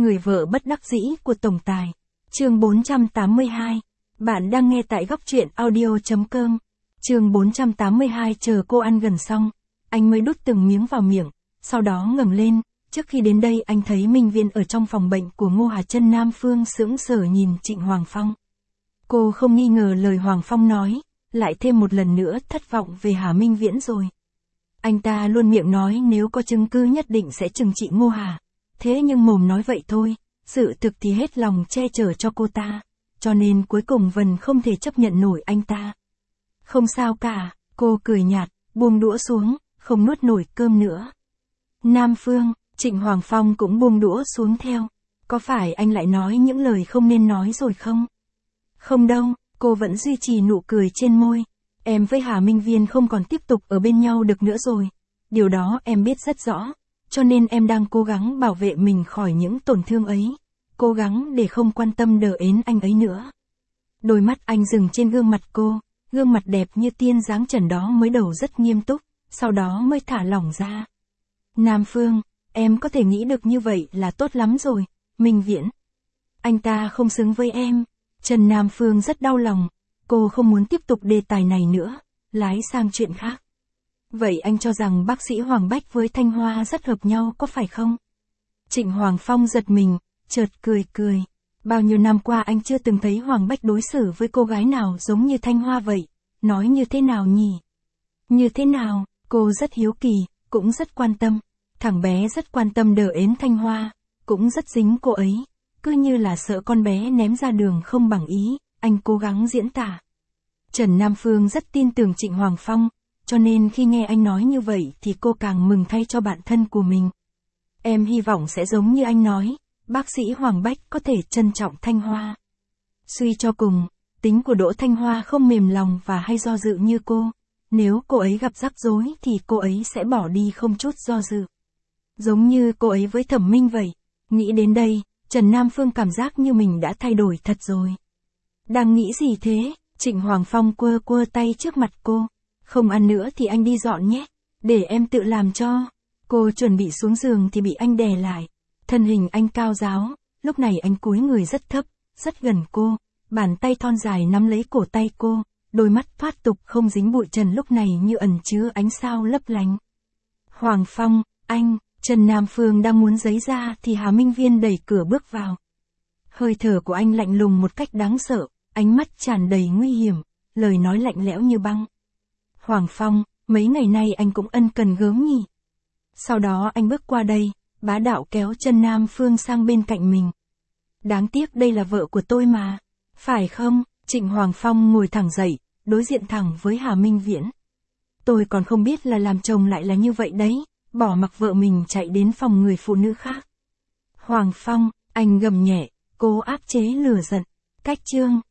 Người vợ bất đắc dĩ của tổng tài. Chương 482. Bạn đang nghe tại góc truyện audio.com. Chương 482. Chờ cô ăn gần xong, anh mới đút từng miếng vào miệng, sau đó ngẩng lên. Trước khi đến đây anh thấy Minh Viên ở trong phòng bệnh của Ngô Hà Chân. Nam Phương sững sờ nhìn Trịnh Hoàng Phong. Cô không nghi ngờ lời Hoàng Phong nói, lại thêm một lần nữa thất vọng về Hà Minh Viễn rồi. Anh ta luôn miệng nói nếu có chứng cứ nhất định sẽ trừng trị Ngô Hà. Thế nhưng mồm nói vậy thôi, sự thực thì hết lòng che chở cho cô ta, cho nên cuối cùng Vân không thể chấp nhận nổi anh ta. Không sao cả, cô cười nhạt, buông đũa xuống, không nuốt nổi cơm nữa. Nam Phương, Trịnh Hoàng Phong cũng buông đũa xuống theo. Có phải anh lại nói những lời không nên nói rồi không? Không đâu, cô vẫn duy trì nụ cười trên môi. Em với Hà Minh Viên không còn tiếp tục ở bên nhau được nữa rồi. Điều đó em biết rất rõ. Cho nên em đang cố gắng bảo vệ mình khỏi những tổn thương ấy. Cố gắng để không quan tâm đờ ến anh ấy nữa. Đôi mắt anh dừng trên gương mặt cô. Gương mặt đẹp như tiên dáng trần đó mới đầu rất nghiêm túc, sau đó mới thả lỏng ra. Nam Phương, em có thể nghĩ được như vậy là tốt lắm rồi. Minh Viễn, anh ta không xứng với em. Trần Nam Phương rất đau lòng. Cô không muốn tiếp tục đề tài này nữa, lái sang chuyện khác. Vậy anh cho rằng bác sĩ Hoàng Bách với Thanh Hoa rất hợp nhau có phải không? Trịnh Hoàng Phong giật mình, chợt cười cười. Bao nhiêu năm qua anh chưa từng thấy Hoàng Bách đối xử với cô gái nào giống như Thanh Hoa vậy. Nói như thế nào nhỉ? Như thế nào? Cô rất hiếu kỳ, cũng rất quan tâm. Thằng bé rất quan tâm đờ ến Thanh Hoa, cũng rất dính cô ấy. Cứ như là sợ con bé ném ra đường không bằng ý, anh cố gắng diễn tả. Trần Nam Phương rất tin tưởng Trịnh Hoàng Phong, cho nên khi nghe anh nói như vậy thì cô càng mừng thay cho bạn thân của mình. Em hy vọng sẽ giống như anh nói, bác sĩ Hoàng Bách có thể trân trọng Thanh Hoa. Suy cho cùng, tính của Đỗ Thanh Hoa không mềm lòng và hay do dự như cô. Nếu cô ấy gặp rắc rối thì cô ấy sẽ bỏ đi không chút do dự. Giống như cô ấy với Thẩm Minh vậy. Nghĩ đến đây, Trần Nam Phương cảm giác như mình đã thay đổi thật rồi. Đang nghĩ gì thế? Trịnh Hoàng Phong quơ quơ tay trước mặt cô. Không ăn nữa thì anh đi dọn nhé. Để em tự làm cho. Cô chuẩn bị xuống giường thì bị anh đè lại. Thân hình anh cao ráo. Lúc này anh cúi người rất thấp, rất gần cô. Bàn tay thon dài nắm lấy cổ tay cô. Đôi mắt thoát tục không dính bụi trần lúc này như ẩn chứa ánh sao lấp lánh. Hoàng Phong, anh. Trần Nam Phương đang muốn giấy ra thì Hà Minh Viên đẩy cửa bước vào. Hơi thở của anh lạnh lùng một cách đáng sợ, ánh mắt tràn đầy nguy hiểm, lời nói lạnh lẽo như băng. Hoàng Phong, mấy ngày nay anh cũng ân cần gớm nhỉ. Sau đó anh bước qua đây, bá đạo kéo Trần Nam Phương sang bên cạnh mình. Đáng tiếc đây là vợ của tôi mà. Phải không? Trịnh Hoàng Phong ngồi thẳng dậy, đối diện thẳng với Hà Minh Viễn. Tôi còn không biết là làm chồng lại là như vậy đấy. Bỏ mặc vợ mình chạy đến phòng người phụ nữ khác. Hoàng Phong, anh gầm nhẹ, cố áp chế lửa giận. Cách chương.